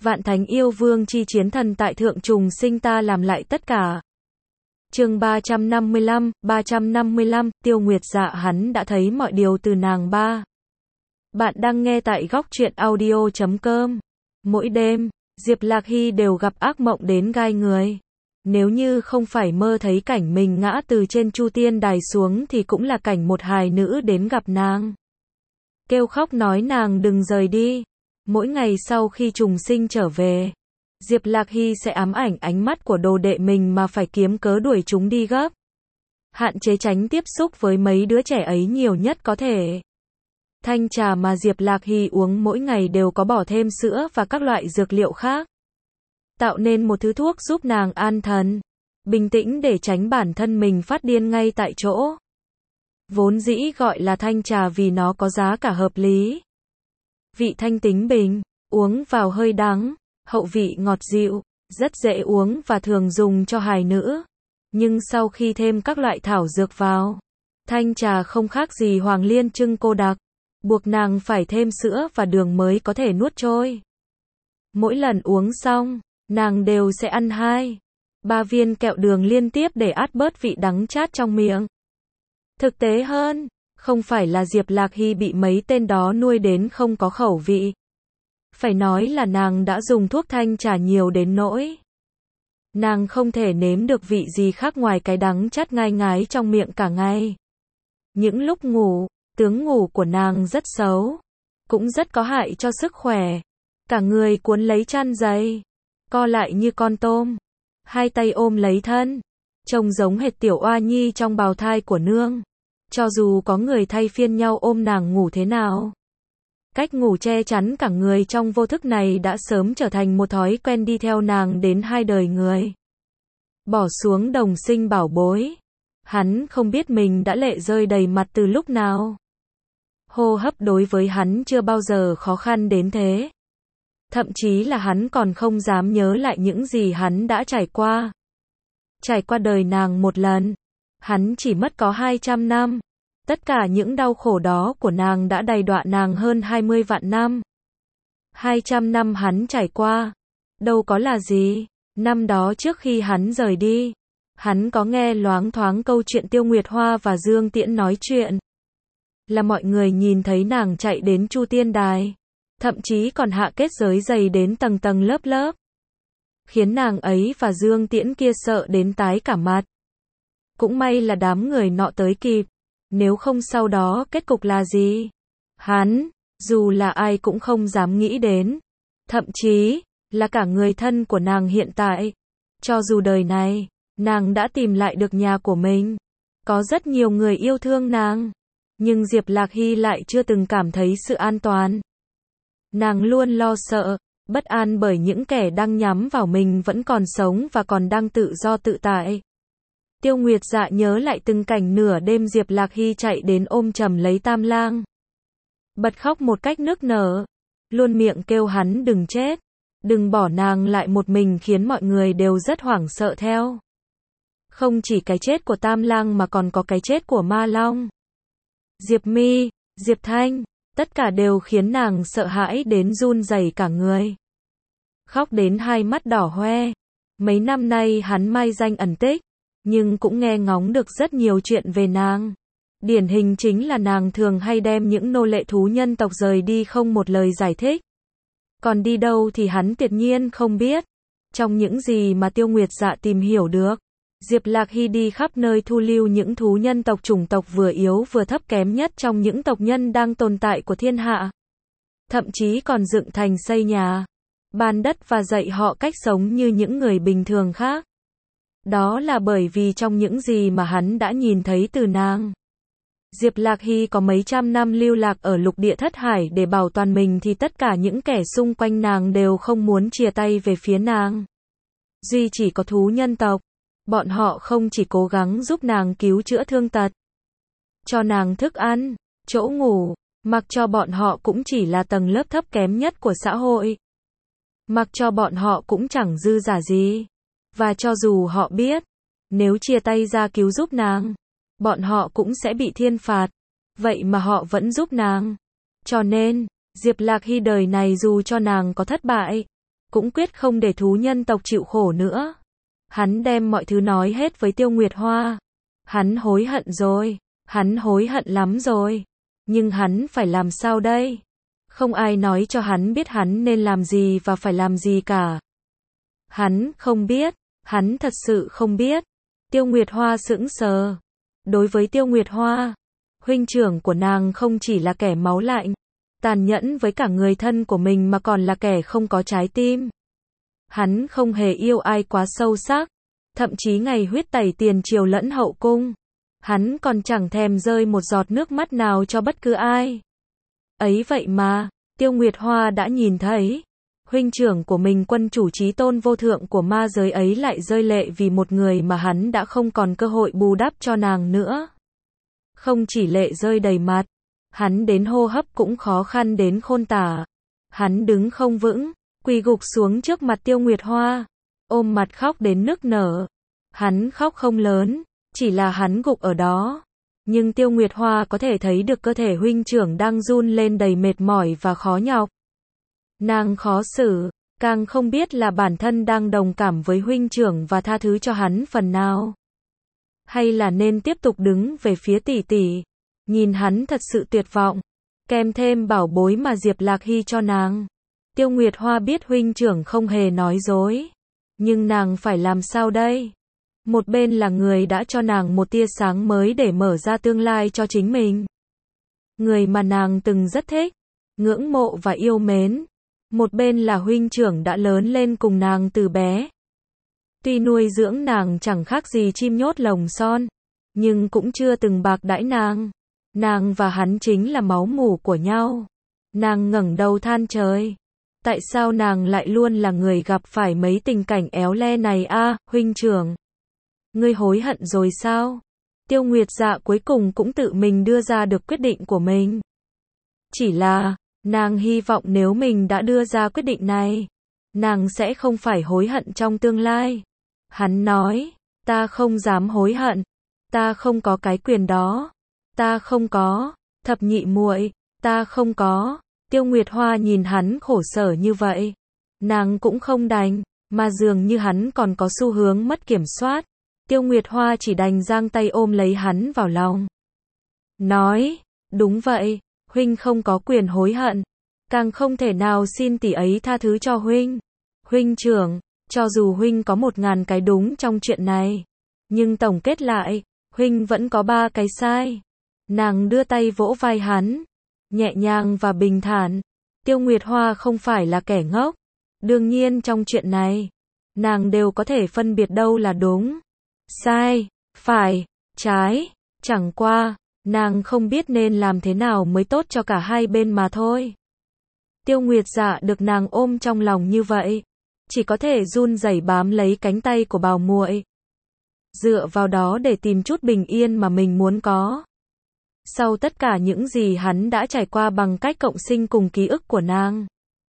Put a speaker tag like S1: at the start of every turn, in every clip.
S1: Vạn thánh yêu vương chi chiến thần tại thượng trùng sinh ta làm lại tất cả. Chương 355, Tiêu Nguyệt Dạ hắn đã thấy mọi điều từ nàng ba. Bạn đang nghe tại góc truyện audio.com. Mỗi đêm, Diệp Lạc Hy đều gặp ác mộng đến gai người. Nếu như không phải mơ thấy cảnh mình ngã từ trên Chu Tiên Đài xuống thì cũng là cảnh một hài nữ đến gặp nàng. Kêu khóc nói nàng đừng rời đi. Mỗi ngày sau khi trùng sinh trở về, Diệp Lạc Hy sẽ ám ảnh ánh mắt của đồ đệ mình mà phải kiếm cớ đuổi chúng đi gấp. Hạn chế tránh tiếp xúc với mấy đứa trẻ ấy nhiều nhất có thể. Thanh trà mà Diệp Lạc Hy uống mỗi ngày đều có bỏ thêm sữa và các loại dược liệu khác. Tạo nên một thứ thuốc giúp nàng an thần, bình tĩnh để tránh bản thân mình phát điên ngay tại chỗ. Vốn dĩ gọi là thanh trà vì nó có giá cả hợp lý. Vị thanh tính bình, uống vào hơi đắng, hậu vị ngọt dịu, rất dễ uống và thường dùng cho hài nữ. Nhưng sau khi thêm các loại thảo dược vào, thanh trà không khác gì Hoàng Liên Trưng cô đặc, buộc nàng phải thêm sữa và đường mới có thể nuốt trôi. Mỗi lần uống xong, nàng đều sẽ ăn 2-3 viên kẹo đường liên tiếp để át bớt vị đắng chát trong miệng. Thực tế hơn, không phải là Diệp Lạc Hy bị mấy tên đó nuôi đến không có khẩu vị. Phải nói là nàng đã dùng thuốc thanh trà nhiều đến nỗi nàng không thể nếm được vị gì khác ngoài cái đắng chát ngai ngái trong miệng cả ngày. Những lúc ngủ, tướng ngủ của nàng rất xấu, cũng rất có hại cho sức khỏe. Cả người cuốn lấy chăn dày, co lại như con tôm, hai tay ôm lấy thân, trông giống hệt tiểu oa nhi trong bào thai của nương. Cho dù có người thay phiên nhau ôm nàng ngủ thế nào, cách ngủ che chắn cả người trong vô thức này đã sớm trở thành một thói quen đi theo nàng đến 2 đời người. Bỏ xuống đồng sinh bảo bối, hắn không biết mình đã lệ rơi đầy mặt từ lúc nào. Hô hấp đối với hắn chưa bao giờ khó khăn đến thế. Thậm chí là hắn còn không dám nhớ lại những gì hắn đã trải qua. Trải qua đời nàng một lần, hắn chỉ mất có 200 năm. Tất cả những đau khổ đó của nàng đã đầy đọa nàng hơn 20 vạn năm. 200 năm hắn trải qua, đâu có là gì. Năm đó trước khi hắn rời đi, hắn có nghe loáng thoáng câu chuyện Tiêu Nguyệt Hoa và Dương Tiễn nói chuyện. Là mọi người nhìn thấy nàng chạy đến Chu Tiên Đài, thậm chí còn hạ kết giới dày đến tầng tầng lớp lớp. Khiến nàng ấy và Dương Tiễn kia sợ đến tái cả mặt. Cũng may là đám người nọ tới kịp. Nếu không sau đó kết cục là gì? Hắn, dù là ai cũng không dám nghĩ đến. Thậm chí, là cả người thân của nàng hiện tại. Cho dù đời này, nàng đã tìm lại được nhà của mình. Có rất nhiều người yêu thương nàng. Nhưng Diệp Lạc Hy lại chưa từng cảm thấy sự an toàn. Nàng luôn lo sợ, bất an bởi những kẻ đang nhắm vào mình vẫn còn sống và còn đang tự do tự tại. Tiêu Nguyệt Dạ nhớ lại từng cảnh nửa đêm Diệp Lạc Hy chạy đến ôm chầm lấy Tam Lang. Bật khóc một cách nức nở. Luôn miệng kêu hắn đừng chết. Đừng bỏ nàng lại một mình khiến mọi người đều rất hoảng sợ theo. Không chỉ cái chết của Tam Lang mà còn có cái chết của Ma Long, Diệp Mi, Diệp Thanh. Tất cả đều khiến nàng sợ hãi đến run rẩy cả người. Khóc đến hai mắt đỏ hoe. Mấy năm nay hắn mai danh ẩn tích, nhưng cũng nghe ngóng được rất nhiều chuyện về nàng. Điển hình chính là nàng thường hay đem những nô lệ thú nhân tộc rời đi không một lời giải thích. Còn đi đâu thì hắn tuyệt nhiên không biết. Trong những gì mà Tiêu Nguyệt Dạ tìm hiểu được, Diệp Lạc Hy đi khắp nơi thu lưu những thú nhân tộc chủng tộc vừa yếu vừa thấp kém nhất trong những tộc nhân đang tồn tại của thiên hạ. Thậm chí còn dựng thành xây nhà, ban đất và dạy họ cách sống như những người bình thường khác. Đó là bởi vì trong những gì mà hắn đã nhìn thấy từ nàng, Diệp Lạc Hy có mấy trăm năm lưu lạc ở lục địa thất hải để bảo toàn mình thì tất cả những kẻ xung quanh nàng đều không muốn chia tay về phía nàng. Duy chỉ có thú nhân tộc, bọn họ không chỉ cố gắng giúp nàng cứu chữa thương tật, cho nàng thức ăn, chỗ ngủ, mặc cho bọn họ cũng chỉ là tầng lớp thấp kém nhất của xã hội. Mặc cho bọn họ cũng chẳng dư giả gì. Và cho dù họ biết, nếu chia tay ra cứu giúp nàng, bọn họ cũng sẽ bị thiên phạt. Vậy mà họ vẫn giúp nàng. Cho nên, Diệp Lạc Hy đời này dù cho nàng có thất bại, cũng quyết không để thú nhân tộc chịu khổ nữa. Hắn đem mọi thứ nói hết với Tiêu Nguyệt Hoa. Hắn hối hận rồi, hắn hối hận lắm rồi. Nhưng hắn phải làm sao đây? Không ai nói cho hắn biết hắn nên làm gì và phải làm gì cả. Hắn không biết, hắn thật sự không biết. Tiêu Nguyệt Hoa sững sờ. Đối với Tiêu Nguyệt Hoa, huynh trưởng của nàng không chỉ là kẻ máu lạnh, tàn nhẫn với cả người thân của mình mà còn là kẻ không có trái tim. Hắn không hề yêu ai quá sâu sắc, thậm chí ngày huyết tẩy tiền triều lẫn hậu cung, hắn còn chẳng thèm rơi một giọt nước mắt nào cho bất cứ ai. Ấy vậy mà, Tiêu Nguyệt Hoa đã nhìn thấy, huynh trưởng của mình, quân chủ chí tôn vô thượng của ma giới ấy lại rơi lệ vì một người mà hắn đã không còn cơ hội bù đắp cho nàng nữa. Không chỉ lệ rơi đầy mặt, hắn đến hô hấp cũng khó khăn đến khôn tả. Hắn đứng không vững, quỳ gục xuống trước mặt Tiêu Nguyệt Hoa, ôm mặt khóc đến nức nở. Hắn khóc không lớn, chỉ là hắn gục ở đó. Nhưng Tiêu Nguyệt Hoa có thể thấy được cơ thể huynh trưởng đang run lên đầy mệt mỏi và khó nhọc. Nàng khó xử, càng không biết là bản thân đang đồng cảm với huynh trưởng và tha thứ cho hắn phần nào. Hay là nên tiếp tục đứng về phía tỷ tỷ, nhìn hắn thật sự tuyệt vọng, kèm thêm bảo bối mà Diệp Lạc Hy cho nàng. Tiêu Nguyệt Hoa biết huynh trưởng không hề nói dối, nhưng nàng phải làm sao đây? Một bên là người đã cho nàng một tia sáng mới để mở ra tương lai cho chính mình. Người mà nàng từng rất thích, ngưỡng mộ và yêu mến. Một bên là huynh trưởng đã lớn lên cùng nàng từ bé. Tuy nuôi dưỡng nàng chẳng khác gì chim nhốt lồng son, nhưng cũng chưa từng bạc đãi nàng. Nàng và hắn chính là máu mủ của nhau. Nàng ngẩng đầu than trời. Tại sao nàng lại luôn là người gặp phải mấy tình cảnh éo le này a, huynh trưởng? Ngươi hối hận rồi sao? Tiêu Nguyệt Dạ cuối cùng cũng tự mình đưa ra được quyết định của mình. Chỉ là, nàng hy vọng nếu mình đã đưa ra quyết định này, nàng sẽ không phải hối hận trong tương lai. Hắn nói, ta không dám hối hận, ta không có cái quyền đó, ta không có, thập nhị muội, ta không có. Tiêu Nguyệt Hoa nhìn hắn khổ sở như vậy, nàng cũng không đành, mà dường như hắn còn có xu hướng mất kiểm soát. Tiêu Nguyệt Hoa chỉ đành giang tay ôm lấy hắn vào lòng. Nói, đúng vậy, huynh không có quyền hối hận, càng không thể nào xin tỷ ấy tha thứ cho huynh. Huynh trưởng, cho dù huynh có 1000 cái đúng trong chuyện này, nhưng tổng kết lại, huynh vẫn có 3 cái sai. Nàng đưa tay vỗ vai hắn, nhẹ nhàng và bình thản. Tiêu Nguyệt Hoa không phải là kẻ ngốc. Đương nhiên trong chuyện này, nàng đều có thể phân biệt đâu là đúng, sai, phải, trái. Chẳng qua, nàng không biết nên làm thế nào mới tốt cho cả hai bên mà thôi. Tiêu Nguyệt Dạ được nàng ôm trong lòng như vậy, chỉ có thể run rẩy bám lấy cánh tay của bảo muội, dựa vào đó để tìm chút bình yên mà mình muốn có. Sau tất cả những gì hắn đã trải qua bằng cách cộng sinh cùng ký ức của nàng,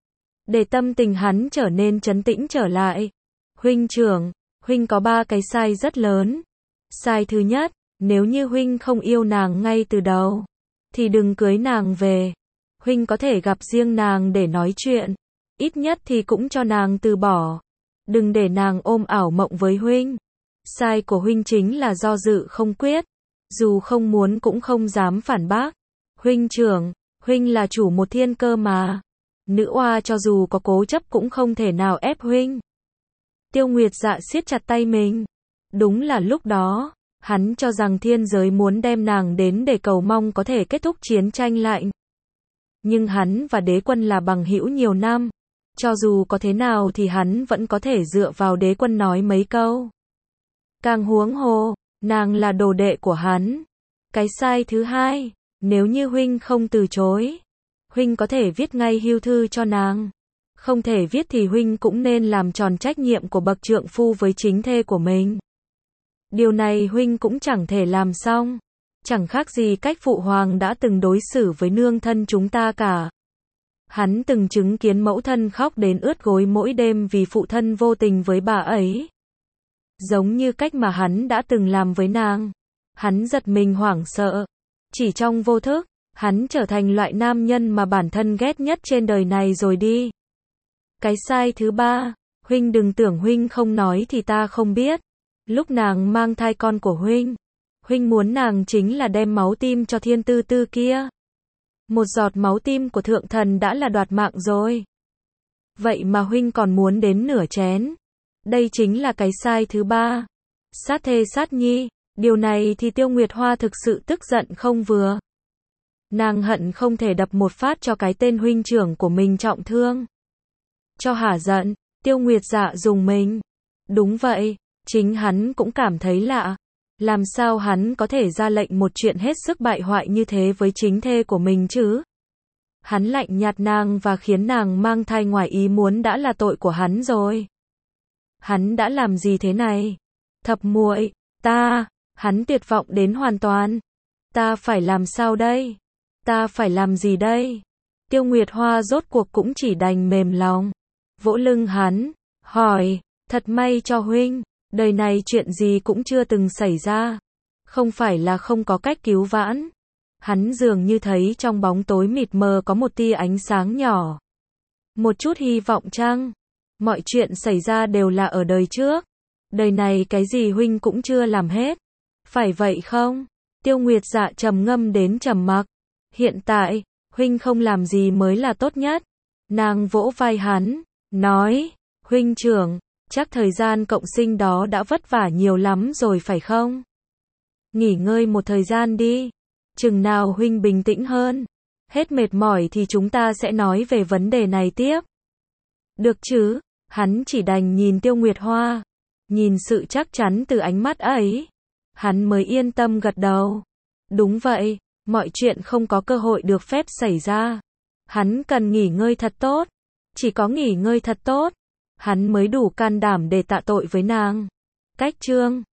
S1: để tâm tình hắn trở nên trấn tĩnh trở lại. Huynh trưởng, huynh có 3 cái sai rất lớn. Sai thứ nhất, nếu như huynh không yêu nàng ngay từ đầu, thì đừng cưới nàng về. Huynh có thể gặp riêng nàng để nói chuyện, ít nhất thì cũng cho nàng từ bỏ. Đừng để nàng ôm ảo mộng với huynh. Sai của huynh chính là do dự không quyết, dù không muốn cũng không dám phản bác. Huynh trưởng, huynh là chủ một thiên cơ mà. Nữ oa cho dù có cố chấp cũng không thể nào ép huynh. Tiêu Nguyệt Dạ siết chặt tay mình. Đúng là lúc đó, hắn cho rằng thiên giới muốn đem nàng đến để cầu mong có thể kết thúc chiến tranh lạnh. Nhưng hắn và đế quân là bằng hữu nhiều năm. Cho dù có thế nào thì hắn vẫn có thể dựa vào đế quân nói mấy câu. Càng huống hồ, nàng là đồ đệ của hắn. Cái sai thứ hai, nếu như huynh không từ chối, huynh có thể viết ngay hưu thư cho nàng. Không thể viết thì huynh cũng nên làm tròn trách nhiệm của bậc trượng phu với chính thê của mình. Điều này huynh cũng chẳng thể làm xong. Chẳng khác gì cách phụ hoàng đã từng đối xử với nương thân chúng ta cả. Hắn từng chứng kiến mẫu thân khóc đến ướt gối mỗi đêm vì phụ thân vô tình với bà ấy. Giống như cách mà hắn đã từng làm với nàng. Hắn giật mình hoảng sợ. Chỉ trong vô thức, hắn trở thành loại nam nhân mà bản thân ghét nhất trên đời này rồi đi. Cái sai thứ ba, huynh đừng tưởng huynh không nói thì ta không biết. Lúc nàng mang thai con của huynh muốn nàng chính là đem máu tim cho Thiên Tư Tư kia. Một giọt máu tim của thượng thần đã là đoạt mạng rồi. Vậy mà huynh còn muốn đến nửa chén. Đây chính là cái sai thứ ba. Sát thê sát nhi, điều này thì Tiêu Nguyệt Hoa thực sự tức giận không vừa. Nàng hận không thể đập một phát cho cái tên huynh trưởng của mình trọng thương. Cho hả giận, Tiêu Nguyệt Dạ dùng mình. Đúng vậy, chính hắn cũng cảm thấy lạ. Làm sao hắn có thể ra lệnh một chuyện hết sức bại hoại như thế với chính thê của mình chứ? Hắn lạnh nhạt nàng và khiến nàng mang thai ngoài ý muốn đã là tội của hắn rồi. Hắn đã làm gì thế này? Thập muội, hắn tuyệt vọng đến hoàn toàn. Ta phải làm sao đây? Ta phải làm gì đây? Tiêu Nguyệt Hoa rốt cuộc cũng chỉ đành mềm lòng. Vỗ lưng hắn, hỏi, thật may cho huynh, đời này chuyện gì cũng chưa từng xảy ra. Không phải là không có cách cứu vãn. Hắn dường như thấy trong bóng tối mịt mờ có một tia ánh sáng nhỏ. Một chút hy vọng chăng? Mọi chuyện xảy ra đều là ở đời trước. Đời này cái gì huynh cũng chưa làm hết. Phải vậy không? Tiêu Nguyệt Dạ trầm ngâm đến trầm mặc. Hiện tại, huynh không làm gì mới là tốt nhất. Nàng vỗ vai hắn, nói, huynh trưởng, chắc thời gian cộng sinh đó đã vất vả nhiều lắm rồi phải không? Nghỉ ngơi một thời gian đi. Chừng nào huynh bình tĩnh hơn, hết mệt mỏi thì chúng ta sẽ nói về vấn đề này tiếp. Được chứ? Hắn chỉ đành nhìn Tiêu Nguyệt Hoa. Nhìn sự chắc chắn từ ánh mắt ấy, hắn mới yên tâm gật đầu. Đúng vậy, mọi chuyện không có cơ hội được phép xảy ra. Hắn cần nghỉ ngơi thật tốt. Chỉ có nghỉ ngơi thật tốt, hắn mới đủ can đảm để tạ tội với nàng. Cách chương